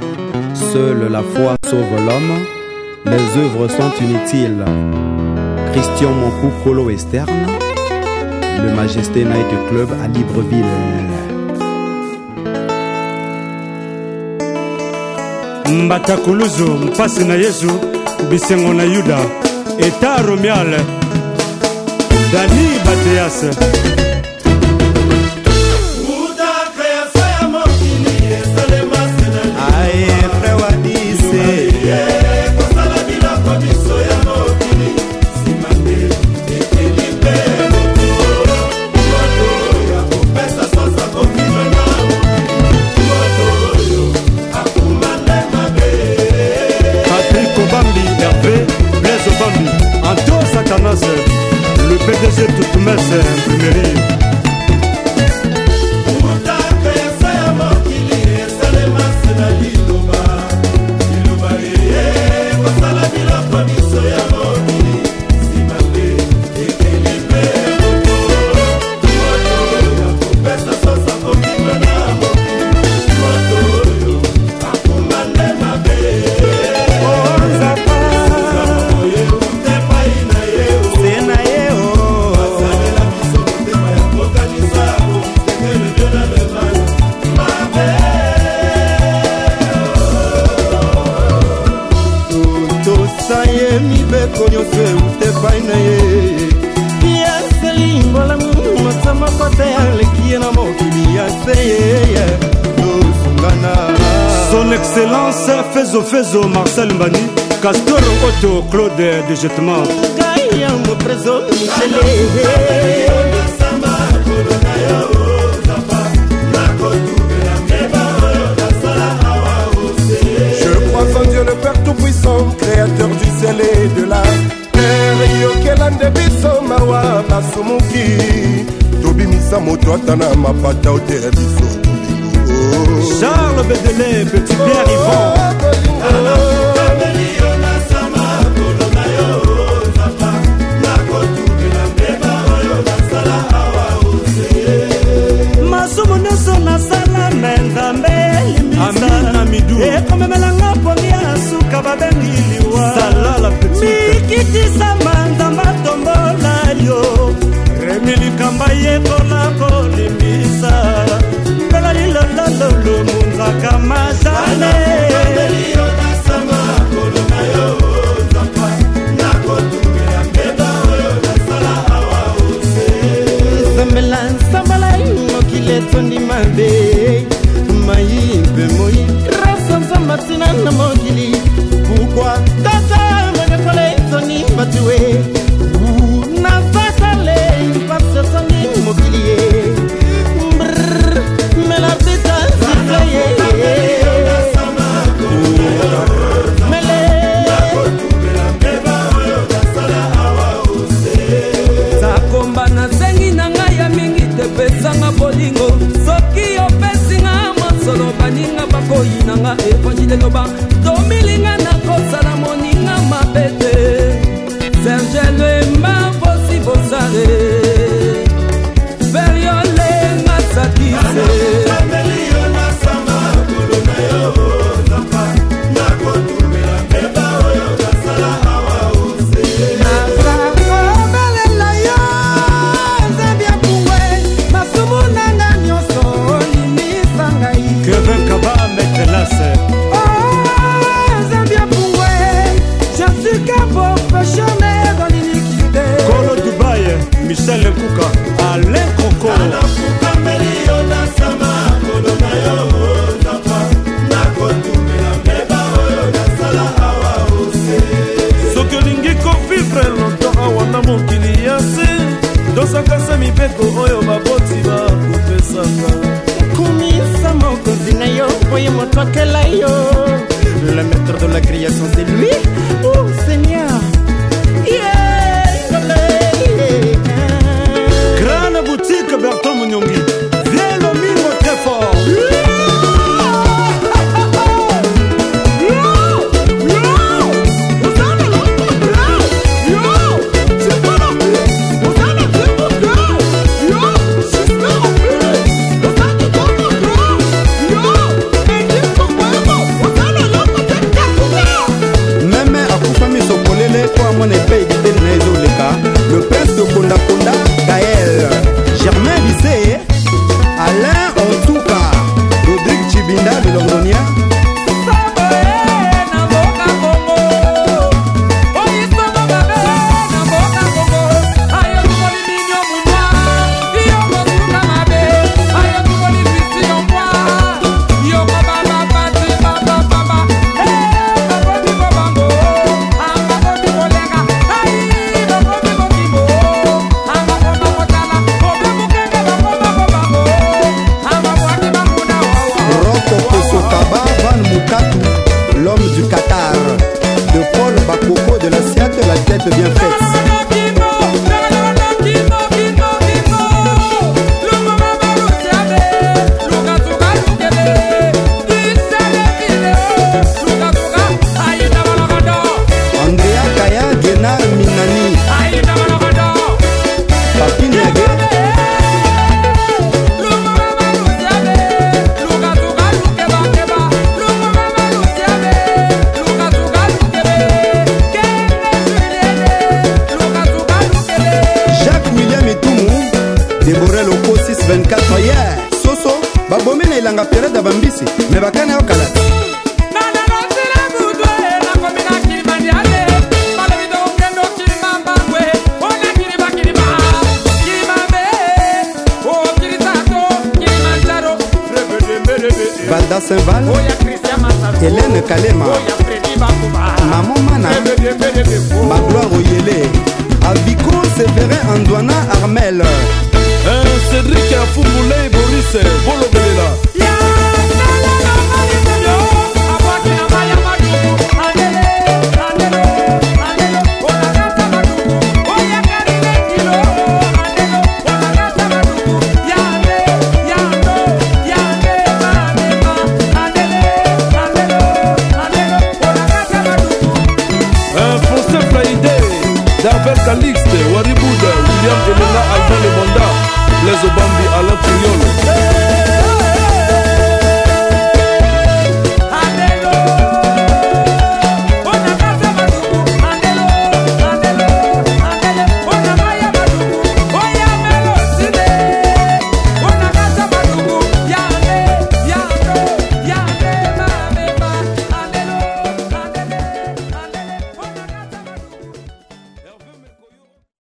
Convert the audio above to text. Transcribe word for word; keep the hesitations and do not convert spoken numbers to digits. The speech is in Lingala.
Seule la foi sauve l'homme, les œuvres sont inutiles. Christian Monkou Kolo Western, le Majesté Night Club à Libreville. Mbata Kuluzu, mpasi na Yesu, bisengo na Yuda, Eta Romial, Dani Bateas. Le P D G toute messe imprimerie. Son Excellence Fezo Fezo Marcel Mbani, Castor Otto Claude de Jettement. Je crois en Dieu le Père Tout-Puissant, Créateur du ciel et de la terre. Yokelande biso mawa basumuki, tobimisa moto atana mapata otere biso. Charles Bédélé, Petit Pierre Yvon. Masumu nyonso nasala Nzambe Amin Amidou. ekomemelanga poni ya suka babengi liwa Sala la petite. mikitisa Nzambe tombola yo Remi Likamba yekola kolimbisa mbela lilololo munzaka mazale Sambela sambala mokile tondi mabe mayibe moyi grâce Nzambe tina na mokili pourquoi tata magakole tondi batue na fatale passe tondi mokili mela bita sifaye Sakomba na sengi na ngai ya mingi te pesanga bolingo soki opesinga mosolo baninga bakoyi na nga evanjile loba tomilinga na kosala moninga mabe te Serge Lema bosi bosare Veriole ngasakise Kevin Kaba maître Kolo Dubaï, Michel Nkouka, Alain Coco. soki olingi kovivre longtemps awa na mokili ya se tosakasa mibeko oyo baboti bakopesaka kumisa mokonzi na yo oye moto akela yo le maître de la création c'est lui oh Seigneur yeah. Grande boutique Berton Mouniongui, viens le mimo très fort. bosi me bakane okalati Valda Saint-Val, Hélène Kalema, Maman Mana, Magloire Oyele, Aviko Séverin Andouana Armel, Cédric Afoumoulé Boris Bolo Belela. Darvel Calixte, Waribouda, William Elena, Alban Le Bonda, Les Obambi, Alain Puriolo.